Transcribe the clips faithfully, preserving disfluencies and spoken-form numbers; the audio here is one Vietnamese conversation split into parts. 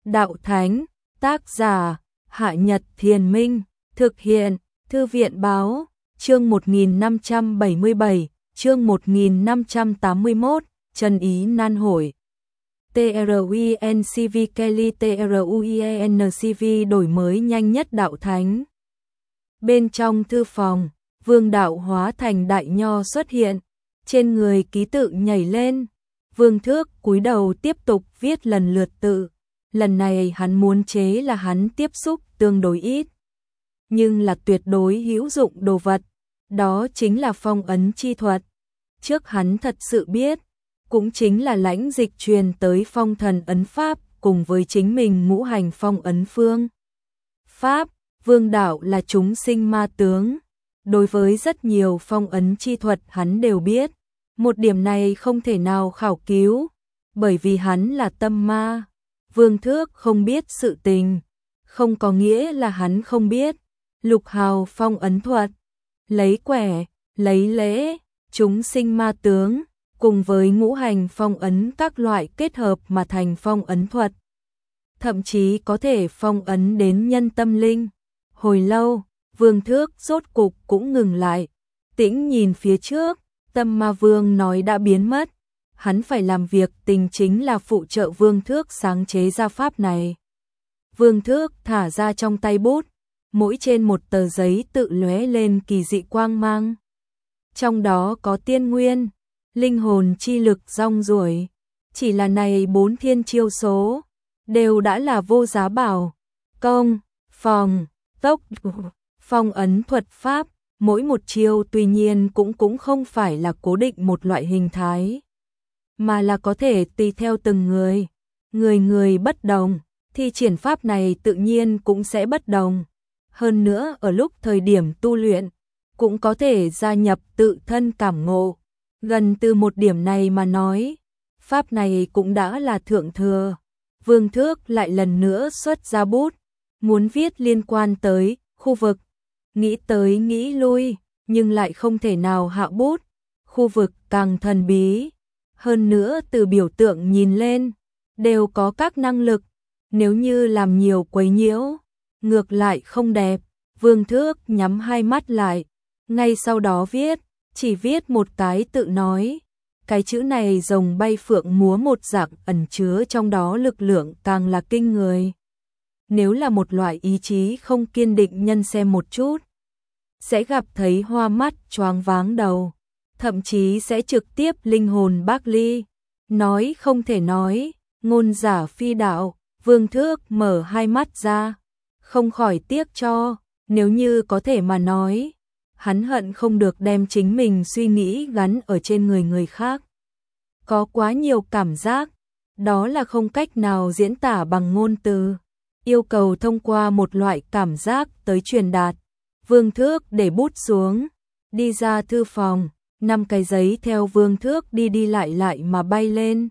Đạo Thánh, tác giả, Hạ Nhật Thiền Minh, thực hiện, Thư viện Báo, chương một nghìn năm trăm bảy mươi bảy, chương một nghìn năm trăm tám mươi mốt, Trần Ý Nan Hội. TRUINCV Kelly TRUINCV đổi mới nhanh nhất Đạo Thánh. Bên trong thư phòng, Vương Đạo hóa thành đại nho xuất hiện, trên người ký tự nhảy lên. Vương Thước cúi đầu tiếp tục viết lần lượt tự. Lần này hắn muốn chế là hắn tiếp xúc tương đối ít, nhưng là tuyệt đối hữu dụng đồ vật, đó chính là phong ấn chi thuật. Trước hắn thật sự biết, cũng chính là lãnh dịch truyền tới phong thần ấn pháp cùng với chính mình ngũ hành phong ấn phương. Pháp, Vương Đạo là chúng sinh ma tướng, đối với rất nhiều phong ấn chi thuật hắn đều biết, một điểm này không thể nào khảo cứu, bởi vì hắn là tâm ma. Vương Thước không biết sự tình, không có nghĩa là hắn không biết. Lục hào phong ấn thuật, lấy quẻ, lấy lễ, chúng sinh ma tướng, cùng với ngũ hành phong ấn các loại kết hợp mà thành phong ấn thuật. Thậm chí có thể phong ấn đến nhân tâm linh. Hồi lâu, Vương Thước rốt cục cũng ngừng lại, tĩnh nhìn phía trước, tâm ma vương nói đã biến mất. Hắn phải làm việc tình chính là phụ trợ Vương Thước sáng chế ra pháp này. Vương Thước thả ra trong tay bút, mỗi trên một tờ giấy tự lóe lên kỳ dị quang mang. Trong đó có tiên nguyên, linh hồn chi lực rong ruổi, chỉ là này bốn thiên chiêu số, đều đã là vô giá bảo, công, phòng, tốc, phong ấn thuật pháp, mỗi một chiêu tuy nhiên cũng cũng không phải là cố định một loại hình thái, mà là có thể tùy theo từng người, người người bất đồng, thì triển pháp này tự nhiên cũng sẽ bất đồng. Hơn nữa ở lúc thời điểm tu luyện, cũng có thể gia nhập tự thân cảm ngộ. Gần từ một điểm này mà nói, pháp này cũng đã là thượng thừa. Vương Thước lại lần nữa xuất ra bút, muốn viết liên quan tới khu vực, nghĩ tới nghĩ lui, nhưng lại không thể nào hạ bút. Khu vực càng thần bí, hơn nữa từ biểu tượng nhìn lên, đều có các năng lực, nếu như làm nhiều quấy nhiễu, ngược lại không đẹp. Vương Thước nhắm hai mắt lại, ngay sau đó viết, chỉ viết một cái tự nói. Cái chữ này rồng bay phượng múa một dạng, ẩn chứa trong đó lực lượng càng là kinh người. Nếu là một loại ý chí không kiên định nhân xem một chút, sẽ gặp thấy hoa mắt choáng váng đầu, thậm chí sẽ trực tiếp linh hồn bác ly. Nói không thể nói, ngôn giả phi đạo. Vương Thước mở hai mắt ra, không khỏi tiếc cho, nếu như có thể mà nói, hắn hận không được đem chính mình suy nghĩ gắn ở trên người người khác. Có quá nhiều cảm giác, đó là không cách nào diễn tả bằng ngôn từ, yêu cầu thông qua một loại cảm giác tới truyền đạt. Vương Thước để bút xuống, đi ra thư phòng, năm cái giấy theo Vương Thước đi đi lại lại mà bay lên.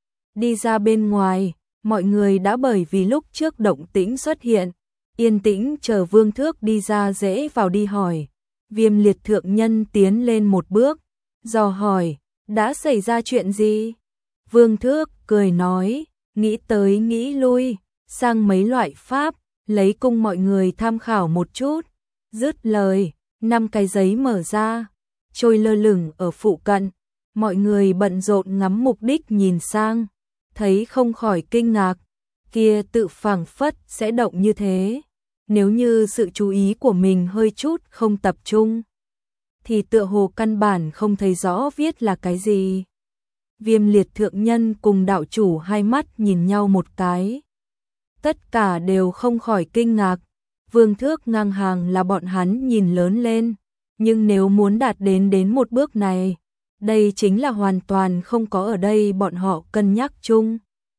Đi ra bên ngoài, mọi người đã bởi vì lúc trước động tĩnh xuất hiện, yên tĩnh chờ Vương Thước đi ra dễ vào đi hỏi. Viêm Liệt thượng nhân tiến lên một bước, dò hỏi, đã xảy ra chuyện gì? Vương Thước cười nói, nghĩ tới nghĩ lui, sang mấy loại pháp, lấy cung mọi người tham khảo một chút. Dứt lời, năm cái giấy mở ra, trôi lơ lửng ở phụ cận, mọi người bận rộn ngắm mục đích nhìn sang, thấy không khỏi kinh ngạc, kia tự phảng phất sẽ động như thế. Nếu như sự chú ý của mình hơi chút không tập trung, thì tựa hồ căn bản không thấy rõ viết là cái gì. Viêm Liệt thượng nhân cùng đạo chủ hai mắt nhìn nhau một cái. Tất cả đều không khỏi kinh ngạc. Vương Thước ngang hàng là bọn hắn nhìn lớn lên, nhưng nếu muốn đạt đến đến một bước này, đây chính là hoàn toàn không có ở đây bọn họ cân nhắc chung.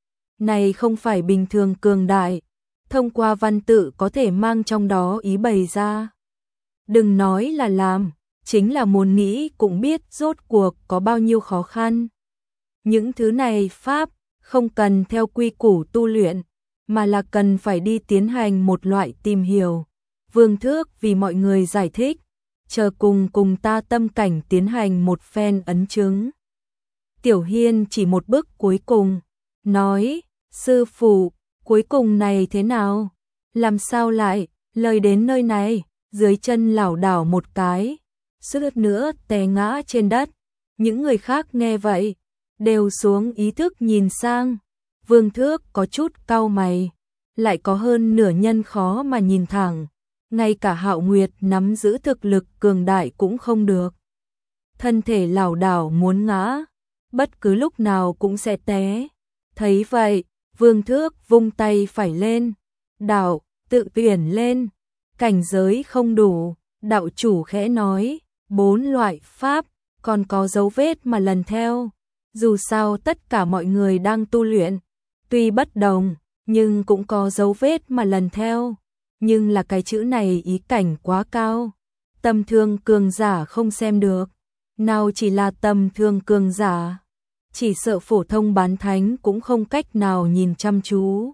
Này không phải bình thường cường đại, thông qua văn tự có thể mang trong đó ý bày ra. Đừng nói là làm, chính là muốn nghĩ cũng biết rốt cuộc có bao nhiêu khó khăn. Những thứ này pháp không cần theo quy củ tu luyện, mà là cần phải đi tiến hành một loại tìm hiểu. Vương Thước vì mọi người giải thích, chờ cùng cùng ta tâm cảnh tiến hành một phen ấn chứng. Tiểu Hiên chỉ một bước cuối cùng, nói, sư phụ, Cuối cùng này thế nào? Làm sao lại, lời đến nơi này, dưới chân lảo đảo một cái, suýt nữa té ngã trên đất. Những người khác nghe vậy, đều xuống ý thức nhìn sang. Vương Thước có chút cau mày, lại có hơn nửa nhân khó mà nhìn thẳng. Ngay cả Hạo Nguyệt nắm giữ thực lực cường đại cũng không được. Thân thể lảo đảo muốn ngã, bất cứ lúc nào cũng sẽ té. Thấy vậy, Vương Thước vung tay phải lên, đạo, tự tuyển lên. Cảnh giới không đủ, đạo chủ khẽ nói, bốn loại pháp, còn có dấu vết mà lần theo. Dù sao tất cả mọi người đang tu luyện, tuy bất đồng, nhưng cũng có dấu vết mà lần theo. Nhưng là cái chữ này ý cảnh quá cao, tầm thường cường giả không xem được. Nào chỉ là tầm thường cường giả, chỉ sợ phổ thông bán thánh cũng không cách nào nhìn chăm chú.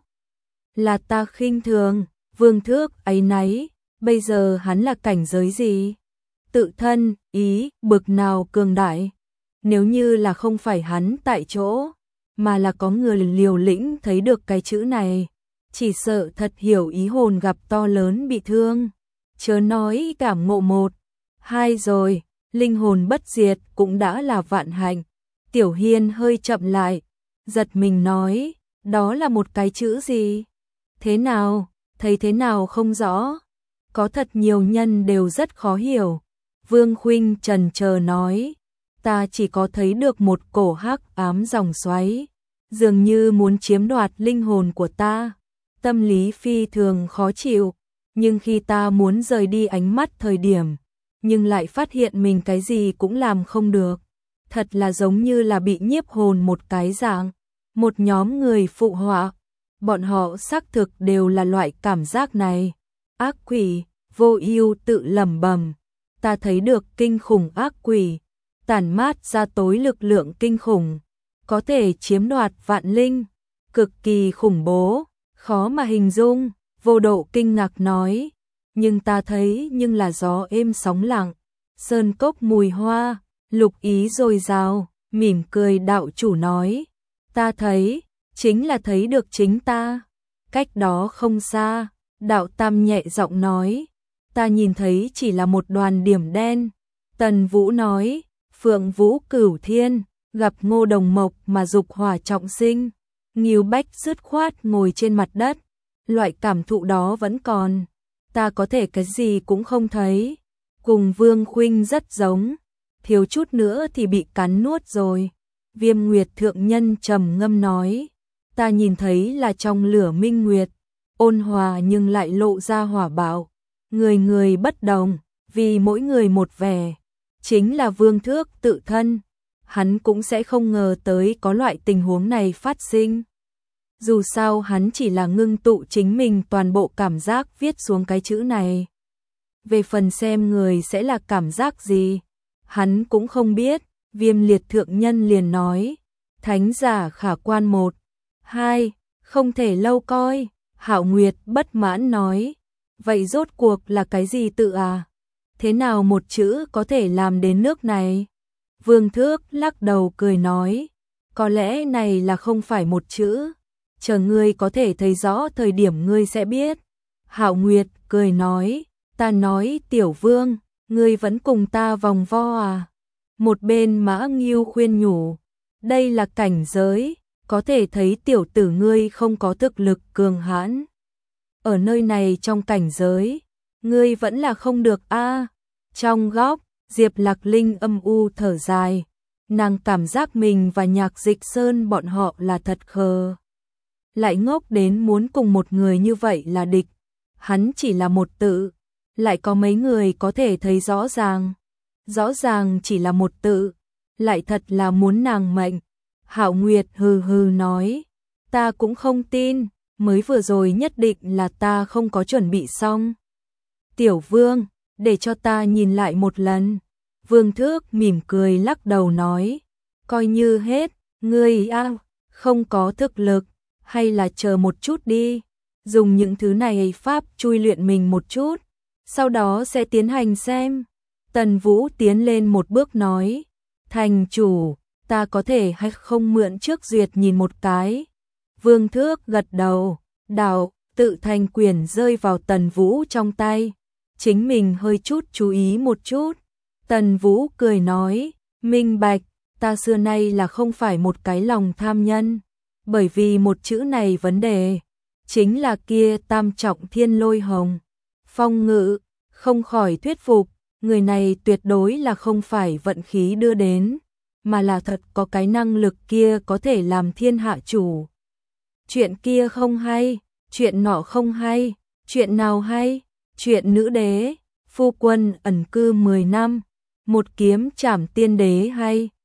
Là ta khinh thường, Vương Thước áy náy, bây giờ hắn là cảnh giới gì? Tự thân, ý, bực nào cường đại? Nếu như là không phải hắn tại chỗ, mà là có người liều lĩnh thấy được cái chữ này, chỉ sợ thật hiểu ý hồn gặp to lớn bị thương. Chớ nói cảm ngộ một, hai rồi, linh hồn bất diệt cũng đã là vạn hạnh. Tiểu Hiên hơi chậm lại, giật mình nói, đó là một cái chữ gì? Thế nào, thấy thế nào không rõ? Có thật nhiều nhân đều rất khó hiểu. Vương Khuynh trần chờ nói, ta chỉ có thấy được một cổ hắc ám dòng xoáy, dường như muốn chiếm đoạt linh hồn của ta. Tâm lý phi thường khó chịu, nhưng khi ta muốn rời đi ánh mắt thời điểm, nhưng lại phát hiện mình cái gì cũng làm không được. Thật là giống như là bị nhiếp hồn một cái dạng. Một nhóm người phụ họa, bọn họ xác thực đều là loại cảm giác này. Ác quỷ, Vô Ưu tự lẩm bẩm, ta thấy được kinh khủng ác quỷ, tản mát ra tối lực lượng kinh khủng, có thể chiếm đoạt vạn linh, cực kỳ khủng bố, khó mà hình dung. Vô Độ kinh ngạc nói, nhưng ta thấy nhưng là gió êm sóng lặng, sơn cốc mùi hoa, lục ý dồi dào. Mỉm cười đạo chủ nói, ta thấy, chính là thấy được chính ta. Cách đó không xa, đạo Tam nhẹ giọng nói, ta nhìn thấy chỉ là một đoàn điểm đen. Tần Vũ nói, Phượng Vũ Cửu Thiên, gặp Ngô Đồng Mộc mà dục hỏa trọng sinh. Ngưu Bách dứt khoát ngồi trên mặt đất, loại cảm thụ đó vẫn còn. Ta có thể cái gì cũng không thấy, cùng Vương Khuynh rất giống, thiếu chút nữa thì bị cắn nuốt rồi. Viêm Nguyệt thượng nhân trầm ngâm nói, ta nhìn thấy là trong lửa minh nguyệt, ôn hòa nhưng lại lộ ra hỏa bạo. Người người bất đồng, vì mỗi người một vẻ. Chính là Vương Thước tự thân, hắn cũng sẽ không ngờ tới có loại tình huống này phát sinh. Dù sao hắn chỉ là ngưng tụ chính mình toàn bộ cảm giác viết xuống cái chữ này. Về phần xem người sẽ là cảm giác gì, hắn cũng không biết. Viêm Liệt thượng nhân liền nói, thánh giả khả quan một, hai, không thể lâu coi. Hạo Nguyệt bất mãn nói, vậy rốt cuộc là cái gì tự à? Thế nào một chữ có thể làm đến nước này? Vương Thước lắc đầu cười nói, có lẽ này là không phải một chữ, chờ ngươi có thể thấy rõ thời điểm ngươi sẽ biết. Hạo Nguyệt cười nói, ta nói Tiểu Vương, ngươi vẫn cùng ta vòng vo à? Một bên Mã Ngưu khuyên nhủ, đây là cảnh giới, có thể thấy tiểu tử ngươi không có thực lực cường hãn. Ở nơi này trong cảnh giới, ngươi vẫn là không được a. À. Trong góc, Diệp Lạc Linh âm u thở dài, nàng cảm giác mình và Nhạc Dịch Sơn bọn họ là thật khờ. Lại ngốc đến muốn cùng một người như vậy là địch, hắn chỉ là một tự, lại có mấy người có thể thấy rõ ràng. Rõ ràng chỉ là một tự, lại thật là muốn nàng mệnh. Hạo Nguyệt hừ hừ nói, ta cũng không tin, mới vừa rồi nhất định là ta không có chuẩn bị xong. Tiểu Vương, để cho ta nhìn lại một lần. Vương Thước mỉm cười lắc đầu nói, coi như hết, ngươi a, không có thực lực, hay là chờ một chút đi, dùng những thứ này pháp chui luyện mình một chút, sau đó sẽ tiến hành xem. Tần Vũ tiến lên một bước nói, thành chủ, ta có thể hay không mượn trước duyệt nhìn một cái. Vương Thước gật đầu, đạo, tự thành quyền rơi vào Tần Vũ trong tay. Chính mình hơi chút chú ý một chút. Tần Vũ cười nói, minh bạch, ta xưa nay là không phải một cái lòng tham nhân. Bởi vì một chữ này vấn đề, chính là kia tam trọng thiên lôi hồng. Phong Ngự, không khỏi thuyết phục, người này tuyệt đối là không phải vận khí đưa đến, mà là thật có cái năng lực kia có thể làm thiên hạ chủ. Chuyện kia không hay, chuyện nọ không hay, chuyện nào hay, chuyện nữ đế, phu quân ẩn cư mười năm, một kiếm trảm tiên đế hay.